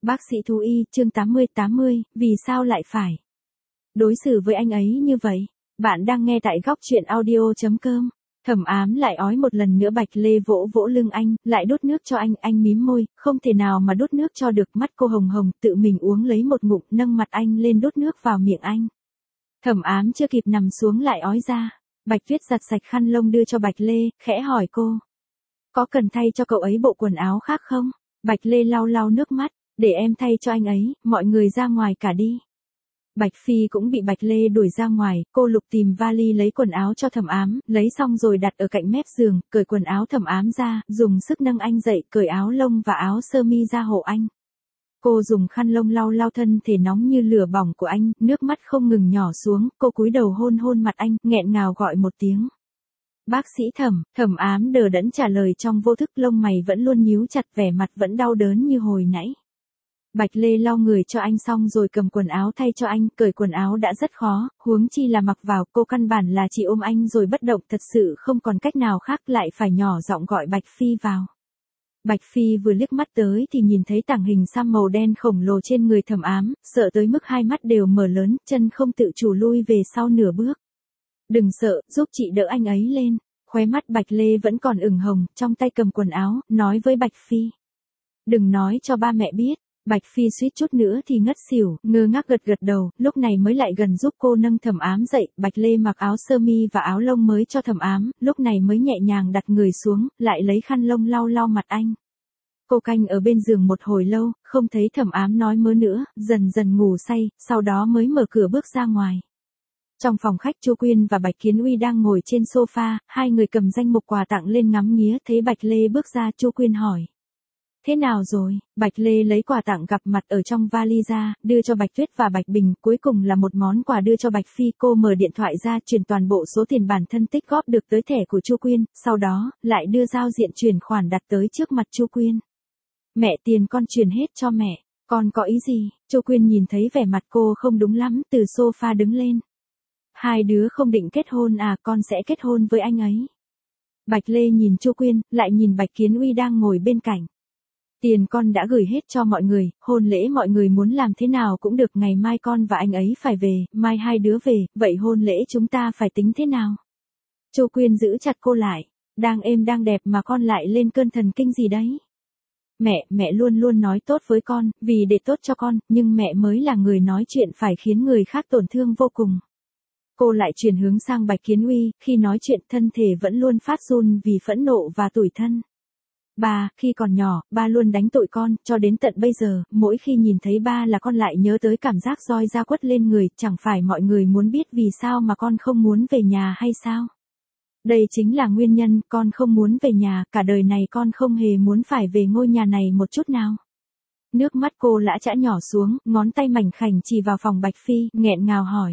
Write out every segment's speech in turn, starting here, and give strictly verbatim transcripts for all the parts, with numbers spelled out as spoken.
Bác sĩ thú y, chương tám mươi tám mươi, vì sao lại phải đối xử với anh ấy như vậy? Bạn đang nghe tại góc truyện audio chấm com. Thẩm Ám lại ói một lần nữa. Bạch Lê vỗ vỗ lưng anh, lại đút nước cho anh, anh mím môi, không thể nào mà đút nước cho được, mắt cô hồng hồng, tự mình uống lấy một ngụm, nâng mặt anh lên đút nước vào miệng anh. Thẩm Ám chưa kịp nằm xuống lại ói ra. Bạch Tuyết giặt sạch khăn lông đưa cho Bạch Lê, khẽ hỏi cô. Có cần thay cho cậu ấy bộ quần áo khác không? Bạch Lê lau lau nước mắt, để em thay cho anh ấy, mọi người ra ngoài cả đi. Bạch Phi cũng bị Bạch Lê đuổi ra ngoài, cô lục tìm vali lấy quần áo cho Thẩm Ám, lấy xong rồi đặt ở cạnh mép giường, cởi quần áo Thẩm Ám ra, dùng sức nâng anh dậy, cởi áo lông và áo sơ mi ra hộ anh. Cô dùng khăn lông lau lau thân thể nóng như lửa bỏng của anh, nước mắt không ngừng nhỏ xuống, cô cúi đầu hôn hôn mặt anh, nghẹn ngào gọi một tiếng. Bác sĩ Thẩm. Thẩm Ám đờ đẫn trả lời trong vô thức, lông mày vẫn luôn nhíu chặt, vẻ mặt vẫn đau đớn như hồi nãy. Bạch Lê lau người cho anh xong rồi cầm quần áo thay cho anh, cởi quần áo đã rất khó, huống chi là mặc vào, cô căn bản là chỉ ôm anh rồi bất động, thật sự không còn cách nào khác, lại phải nhỏ giọng gọi Bạch Phi vào. Bạch Phi vừa liếc mắt tới thì nhìn thấy tảng hình xăm màu đen khổng lồ trên người Thẩm Ám, sợ tới mức hai mắt đều mở lớn, chân không tự chủ lui về sau nửa bước. Đừng sợ, giúp chị đỡ anh ấy lên. Khóe mắt Bạch Lê vẫn còn ửng hồng, trong tay cầm quần áo, nói với Bạch Phi. Đừng nói cho ba mẹ biết. Bạch Phi suýt chút nữa thì ngất xỉu, ngơ ngác gật gật đầu, lúc này mới lại gần giúp cô nâng Thẩm Ám dậy. Bạch Lê mặc áo sơ mi và áo lông mới cho Thẩm Ám, lúc này mới nhẹ nhàng đặt người xuống, lại lấy khăn lông lau lau mặt anh. Cô canh ở bên giường một hồi lâu, không thấy Thẩm Ám nói mớ nữa, dần dần ngủ say, sau đó mới mở cửa bước ra ngoài. Trong phòng khách, Chu Quyên và Bạch Kiến Uy đang ngồi trên sofa, hai người cầm danh mục quà tặng lên ngắm nghía, thấy Bạch Lê bước ra, Chu Quyên hỏi. Thế nào rồi? Bạch Lê lấy quà tặng gặp mặt ở trong vali ra, đưa cho Bạch Tuyết và Bạch Bình, cuối cùng là một món quà đưa cho Bạch Phi. Cô mở điện thoại ra, chuyển toàn bộ số tiền bản thân tích góp được tới thẻ của Chu Quyên, sau đó, lại đưa giao diện chuyển khoản đặt tới trước mặt Chu Quyên. Mẹ, tiền con chuyển hết cho mẹ, con có ý gì? Chu Quyên nhìn thấy vẻ mặt cô không đúng lắm, từ sofa đứng lên. Hai đứa không định kết hôn à? Con sẽ kết hôn với anh ấy. Bạch Lê nhìn Chu Quyên, lại nhìn Bạch Kiến Uy đang ngồi bên cạnh. Tiền con đã gửi hết cho mọi người, hôn lễ mọi người muốn làm thế nào cũng được, ngày mai con và anh ấy phải về, mai hai đứa về, vậy hôn lễ chúng ta phải tính thế nào? Chu Quyên giữ chặt cô lại, đang êm đang đẹp mà con lại lên cơn thần kinh gì đấy? Mẹ, mẹ luôn luôn nói tốt với con, vì để tốt cho con, nhưng mẹ mới là người nói chuyện phải khiến người khác tổn thương vô cùng. Cô lại chuyển hướng sang Bạch Kiến Uy, khi nói chuyện thân thể vẫn luôn phát run vì phẫn nộ và tủi thân. Ba, khi còn nhỏ, ba luôn đánh tội con, cho đến tận bây giờ, mỗi khi nhìn thấy ba là con lại nhớ tới cảm giác roi da quất lên người, chẳng phải mọi người muốn biết vì sao mà con không muốn về nhà hay sao? Đây chính là nguyên nhân, con không muốn về nhà, cả đời này con không hề muốn phải về ngôi nhà này một chút nào. Nước mắt cô lã chã nhỏ xuống, ngón tay mảnh khảnh chỉ vào phòng Bạch Phi, nghẹn ngào hỏi.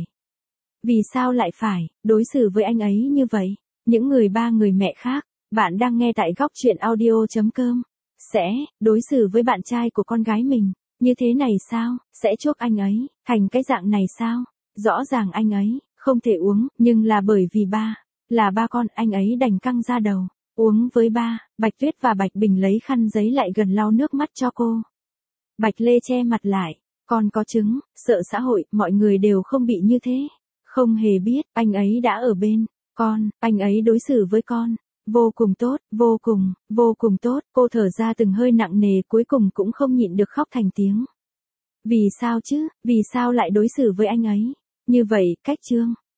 Vì sao lại phải đối xử với anh ấy như vậy? Những người ba người mẹ khác, bạn đang nghe tại góc truyện audio chấm com. Sẽ đối xử với bạn trai của con gái mình như thế này sao? Sẽ chuốc anh ấy thành cái dạng này sao? Rõ ràng anh ấy không thể uống, nhưng là bởi vì ba là ba con, anh ấy đành căng ra đầu uống với ba. Bạch Tuyết và Bạch Bình lấy khăn giấy lại gần lau nước mắt cho cô. Bạch Lê che mặt lại, con có chứng, sợ xã hội, mọi người đều không bị như thế. Không hề biết, anh ấy đã ở bên con, anh ấy đối xử với con vô cùng tốt, vô cùng, vô cùng tốt. Cô thở ra từng hơi nặng nề, cuối cùng cũng không nhịn được khóc thành tiếng. Vì sao chứ, vì sao lại đối xử với anh ấy như vậy? Cách chương